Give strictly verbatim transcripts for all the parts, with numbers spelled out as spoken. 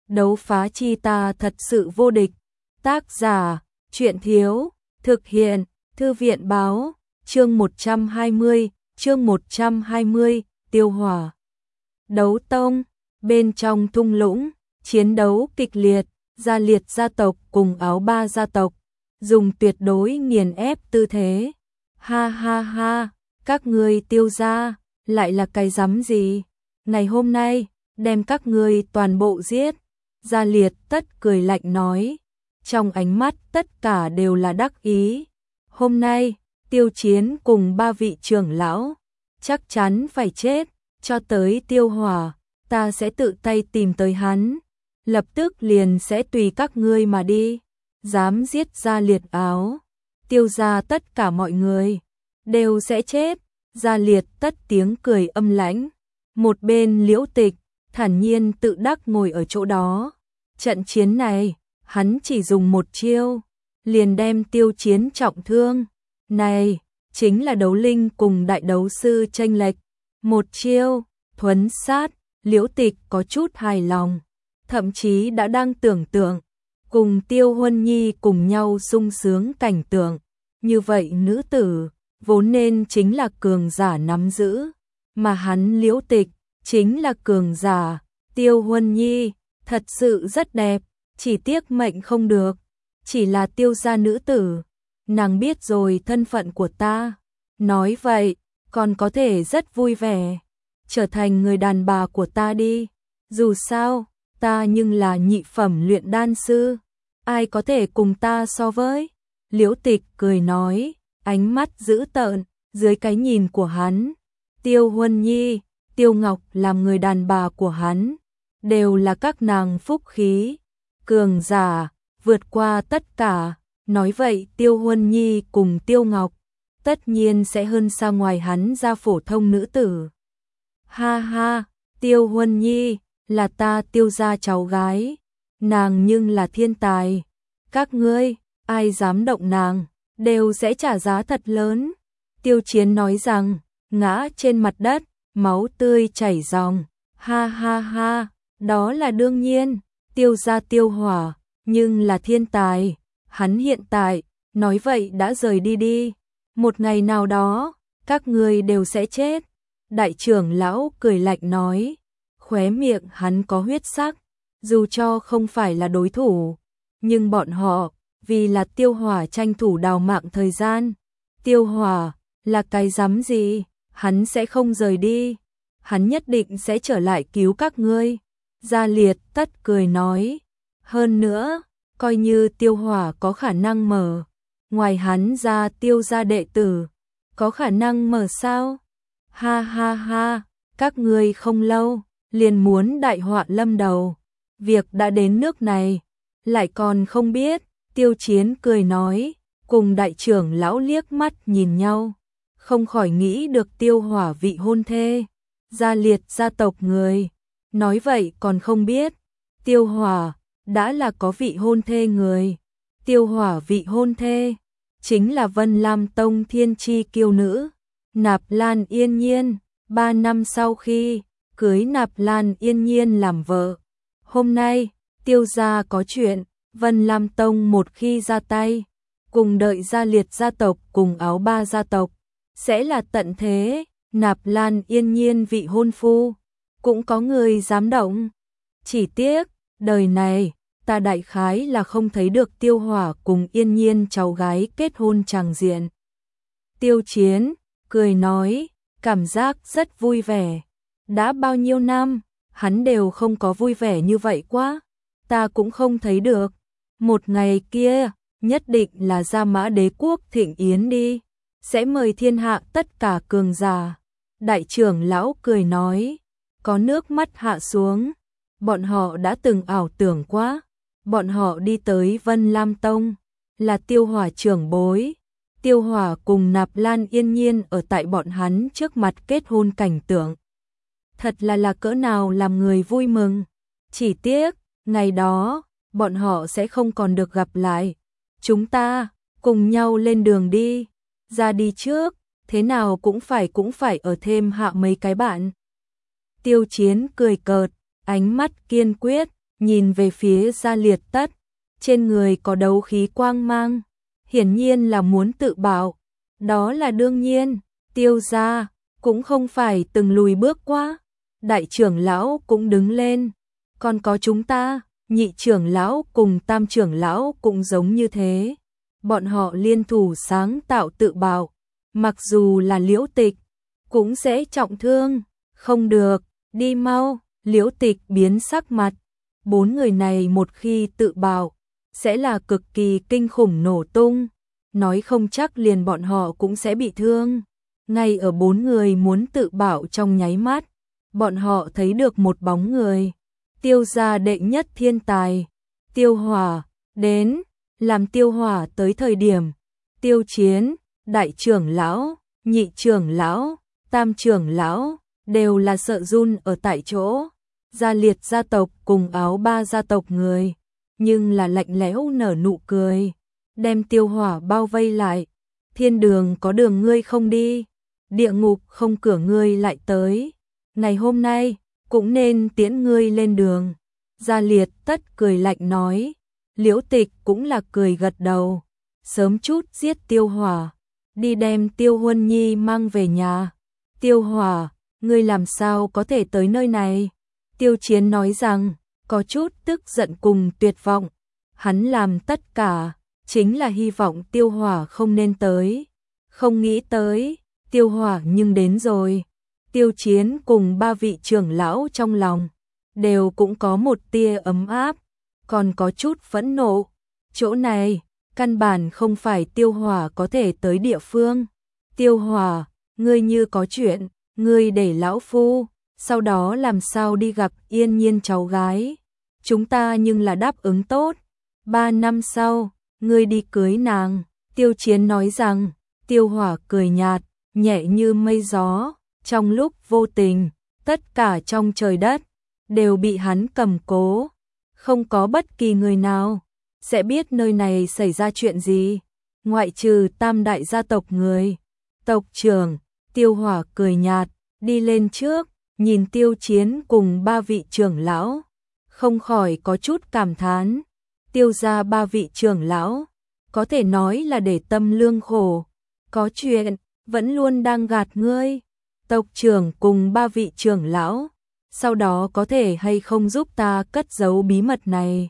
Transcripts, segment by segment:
đấu phá chi ta thật sự vô địch. Tác giả, truyện thiếu, thực hiện, thư viện báo, chương một trăm hai mươi, chương một trăm hai mươi, Tiêu Hỏa. Đấu tông, bên trong thung lũng, chiến đấu kịch liệt, Gia Liệt gia tộc cùng Áo Ba gia tộc, dùng tuyệt đối nghiền ép tư thế. Ha ha ha, các ngươi Tiêu gia, lại là cái rắm gì? Ngày hôm nay, đem các ngươi toàn bộ giết. Gia Liệt tất cười lạnh nói, trong ánh mắt tất cả đều là đắc ý. Hôm nay, Tiêu Chiến cùng ba vị trưởng lão, chắc chắn phải chết, cho tới Tiêu Hỏa, ta sẽ tự tay tìm tới hắn, lập tức liền sẽ tùy các ngươi mà đi. Dám giết Gia Liệt Áo, Tiêu gia tất cả mọi người đều sẽ chết. Gia Liệt tất tiếng cười âm lãnh. Một bên Liễu Tịch thản nhiên tự đắc ngồi ở chỗ đó. Trận chiến này, hắn chỉ dùng một chiêu, liền đem Tiêu Chiến trọng thương. Này, chính là đấu linh cùng đại đấu sư chênh lệch. Một chiêu, thuấn sát, Liễu Tịch có chút hài lòng, thậm chí đã đang tưởng tượng cùng Tiêu Huân Nhi cùng nhau sung sướng cảnh tượng. Như vậy nữ tử, vốn nên chính là cường giả nắm giữ, mà hắn Liễu Tịch chính là cường giả. Tiêu Huân Nhi thật sự rất đẹp, chỉ tiếc mệnh không được, chỉ là Tiêu gia nữ tử, nàng biết rồi thân phận của ta, nói vậy còn có thể rất vui vẻ, trở thành người đàn bà của ta đi. Dù sao, ta nhưng là nhị phẩm luyện đan sư, ai có thể cùng ta so với? Liễu Tịch cười nói, ánh mắt dữ tợn, dưới cái nhìn của hắn, Tiêu Huân Nhi, Tiêu Ngọc làm người đàn bà của hắn, đều là các nàng phúc khí, cường giả, vượt qua tất cả. Nói vậy Tiêu Huân Nhi cùng Tiêu Ngọc, tất nhiên sẽ hơn xa ngoài hắn ra phổ thông nữ tử. Ha ha, Tiêu Huân Nhi, là ta Tiêu gia cháu gái, nàng nhưng là thiên tài, các ngươi, ai dám động nàng, đều sẽ trả giá thật lớn. Tiêu Chiến nói rằng, ngã trên mặt đất, máu tươi chảy ròng. Ha ha ha, đó là đương nhiên, Tiêu gia Tiêu Hỏa, nhưng là thiên tài, hắn hiện tại, nói vậy đã rời đi đi. Một ngày nào đó, các ngươi đều sẽ chết. Đại trưởng lão cười lạnh nói, khóe miệng hắn có huyết sắc, dù cho không phải là đối thủ, nhưng bọn họ, vì là Tiêu Hỏa tranh thủ đào mạng thời gian. Tiêu Hỏa, là cái rắm gì, hắn sẽ không rời đi, hắn nhất định sẽ trở lại cứu các ngươi. Gia Liệt tất cười nói, hơn nữa, coi như Tiêu Hỏa có khả năng mở, ngoài hắn ra Tiêu gia đệ tử, có khả năng mở sao? Ha ha ha, các ngươi không lâu, liền muốn đại họa lâm đầu, việc đã đến nước này, lại còn không biết. Tiêu Chiến cười nói, cùng đại trưởng lão liếc mắt nhìn nhau, không khỏi nghĩ được Tiêu Hỏa vị hôn thê, Gia Liệt gia tộc người, nói vậy còn không biết, Tiêu Hỏa đã là có vị hôn thê người. Tiêu Hỏa vị hôn thê chính là Vân Lam Tông thiên chi kiêu nữ, Nạp Lan Yên Nhiên. Ba năm sau khi cưới Nạp Lan Yên Nhiên làm vợ, hôm nay Tiêu gia có chuyện, Vân Lam Tông một khi ra tay, cùng đợi Gia Liệt gia tộc cùng Áo Ba gia tộc, sẽ là tận thế. Nạp Lan Yên Nhiên vị hôn phu, cũng có người dám động. Chỉ tiếc, đời này, ta đại khái là không thấy được Tiêu Hỏa cùng Yên Nhiên cháu gái kết hôn tràng diện. Tiêu Chiến cười nói, cảm giác rất vui vẻ. Đã bao nhiêu năm, hắn đều không có vui vẻ như vậy quá. Ta cũng không thấy được. Một ngày kia, nhất định là Gia Mã Đế quốc thịnh yến đi, sẽ mời thiên hạ tất cả cường giả. Đại trưởng lão cười nói, có nước mắt hạ xuống. Bọn họ đã từng ảo tưởng quá, bọn họ đi tới Vân Lam Tông, là Tiêu Hỏa trưởng bối. Tiêu Hỏa cùng Nạp Lan Yên Nhiên ở tại bọn hắn trước mặt kết hôn cảnh tượng. Thật là là cỡ nào làm người vui mừng. Chỉ tiếc, ngày đó, bọn họ sẽ không còn được gặp lại. Chúng ta, cùng nhau lên đường đi. Ra đi trước, thế nào cũng phải cũng phải ở thêm hạ mấy cái bạn. Tiêu Chiến cười cợt, ánh mắt kiên quyết, nhìn về phía Gia Liệt Tất, trên người có đấu khí quang mang, hiển nhiên là muốn tự bảo. Đó là đương nhiên, Tiêu gia cũng không phải từng lùi bước quá. Đại trưởng lão cũng đứng lên, còn có chúng ta, nhị trưởng lão cùng tam trưởng lão cũng giống như thế. Bọn họ liên thủ sáng tạo tự bảo, mặc dù là Liễu Tịch, cũng sẽ trọng thương. Không được, đi mau, Liễu Tịch biến sắc mặt. Bốn người này một khi tự bảo, sẽ là cực kỳ kinh khủng nổ tung. Nói không chắc liền bọn họ cũng sẽ bị thương. Ngay ở bốn người muốn tự bảo trong nháy mắt, bọn họ thấy được một bóng người. Tiêu gia đệ nhất thiên tài, Tiêu Hỏa, đến. Làm Tiêu Hỏa tới thời điểm, Tiêu Chiến, đại trưởng lão, nhị trưởng lão, tam trưởng lão, đều là sợ run ở tại chỗ. Gia Liệt gia tộc cùng Áo Ba gia tộc người, nhưng là lạnh lẽo nở nụ cười, đem Tiêu Hỏa bao vây lại. Thiên đường có đường ngươi không đi, địa ngục không cửa ngươi lại tới. Ngày hôm nay, cũng nên tiễn ngươi lên đường. Gia Liệt Tất cười lạnh nói. Liễu Tịch cũng là cười gật đầu. Sớm chút giết Tiêu Hỏa, đi đem Tiêu Huân Nhi mang về nhà. Tiêu Hỏa, ngươi làm sao có thể tới nơi này? Tiêu Chiến nói rằng, có chút tức giận cùng tuyệt vọng. Hắn làm tất cả, chính là hy vọng Tiêu Hỏa không nên tới. Không nghĩ tới, Tiêu Hỏa nhưng đến rồi. Tiêu Chiến cùng ba vị trưởng lão trong lòng, đều cũng có một tia ấm áp, còn có chút phẫn nộ. Chỗ này, căn bản không phải Tiêu Hỏa có thể tới địa phương. Tiêu Hỏa, ngươi như có chuyện, ngươi để lão phu, sau đó làm sao đi gặp Yên Nhiên cháu gái. Chúng ta nhưng là đáp ứng tốt. Ba năm sau, ngươi đi cưới nàng. Tiêu Chiến nói rằng. Tiêu Hỏa cười nhạt, nhẹ như mây gió. Trong lúc vô tình, tất cả trong trời đất đều bị hắn cầm cố. Không có bất kỳ người nào sẽ biết nơi này xảy ra chuyện gì, ngoại trừ tam đại gia tộc người. Tộc trưởng, Tiêu Hỏa cười nhạt, đi lên trước, nhìn Tiêu Chiến cùng ba vị trưởng lão, không khỏi có chút cảm thán. Tiêu gia ba vị trưởng lão, có thể nói là để tâm lương khổ, có chuyện, vẫn luôn đang gạt ngươi. Tộc trưởng cùng ba vị trưởng lão, sau đó có thể hay không giúp ta cất giấu bí mật này?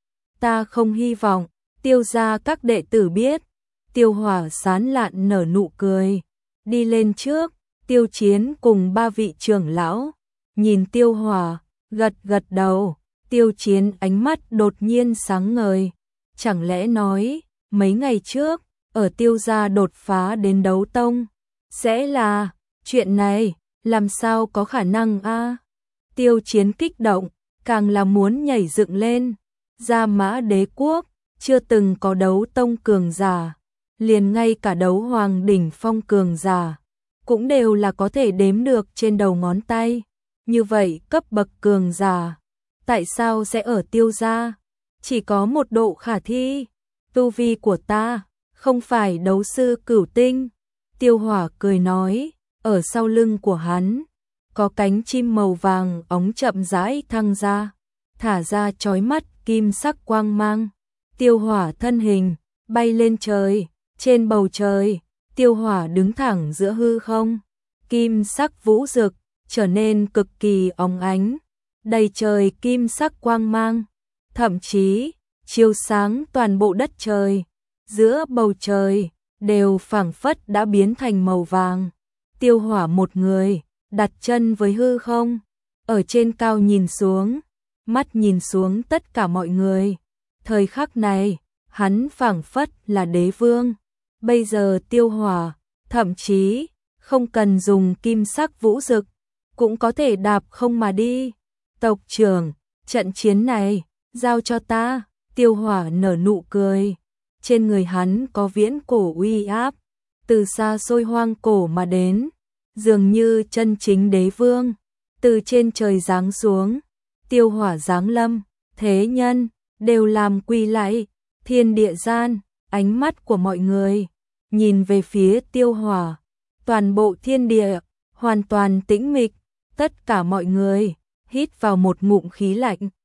Ta không hy vọng Tiêu gia các đệ tử biết. Tiêu Hỏa sán lạn nở nụ cười, đi lên trước. Tiêu Chiến cùng ba vị trưởng lão nhìn Tiêu Hỏa, gật gật đầu. Tiêu Chiến ánh mắt đột nhiên sáng ngời, chẳng lẽ nói mấy ngày trước ở Tiêu gia đột phá đến đấu tông sẽ là chuyện này? Làm sao có khả năng a? Tiêu Chiến kích động, càng là muốn nhảy dựng lên. Gia Mã Đế quốc chưa từng có đấu tông cường giả, liền ngay cả đấu hoàng đỉnh phong cường giả cũng đều là có thể đếm được trên đầu ngón tay. Như vậy cấp bậc cường giả, tại sao sẽ ở Tiêu gia? Chỉ có một độ khả thi, tu vi của ta không phải đấu sư cửu tinh. Tiêu Hỏa cười nói, ở sau lưng của hắn có cánh chim màu vàng óng chậm rãi thăng ra, thả ra chói mắt kim sắc quang mang. Tiêu Hỏa thân hình bay lên trời, trên bầu trời, Tiêu Hỏa đứng thẳng giữa hư không, kim sắc vũ rực trở nên cực kỳ óng ánh, đầy trời kim sắc quang mang, thậm chí chiếu sáng toàn bộ đất trời, giữa bầu trời đều phảng phất đã biến thành màu vàng. Tiêu Hỏa một người đặt chân với hư không, ở trên cao nhìn xuống, mắt nhìn xuống tất cả mọi người. Thời khắc này, hắn phảng phất là đế vương. Bây giờ Tiêu Hỏa thậm chí không cần dùng kim sắc vũ rực, cũng có thể đạp không mà đi. Tộc trưởng, trận chiến này giao cho ta. Tiêu Hỏa nở nụ cười, trên người hắn có viễn cổ uy áp, từ xa xôi hoang cổ mà đến, dường như chân chính đế vương từ trên trời giáng xuống. Tiêu Hỏa giáng lâm, thế nhân đều làm quỳ lạy. Thiên địa gian, ánh mắt của mọi người nhìn về phía Tiêu Hỏa, toàn bộ thiên địa hoàn toàn tĩnh mịch, tất cả mọi người hít vào một ngụm khí lạnh.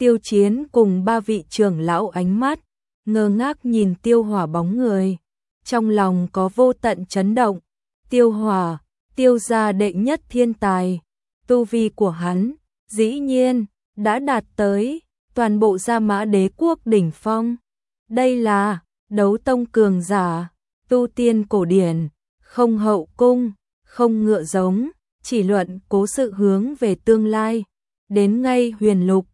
Tiêu Chiến cùng ba vị trưởng lão ánh mắt ngơ ngác nhìn Tiêu Hỏa bóng người, trong lòng có vô tận chấn động. Tiêu Hỏa, Tiêu gia đệ nhất thiên tài, tu vi của hắn dĩ nhiên đã đạt tới toàn bộ Gia Mã Đế quốc đỉnh phong. Đây là đấu tông cường giả, tu tiên cổ điển, không hậu cung, không ngựa giống, chỉ luận cố sự hướng về tương lai. Đến ngay huyền lục,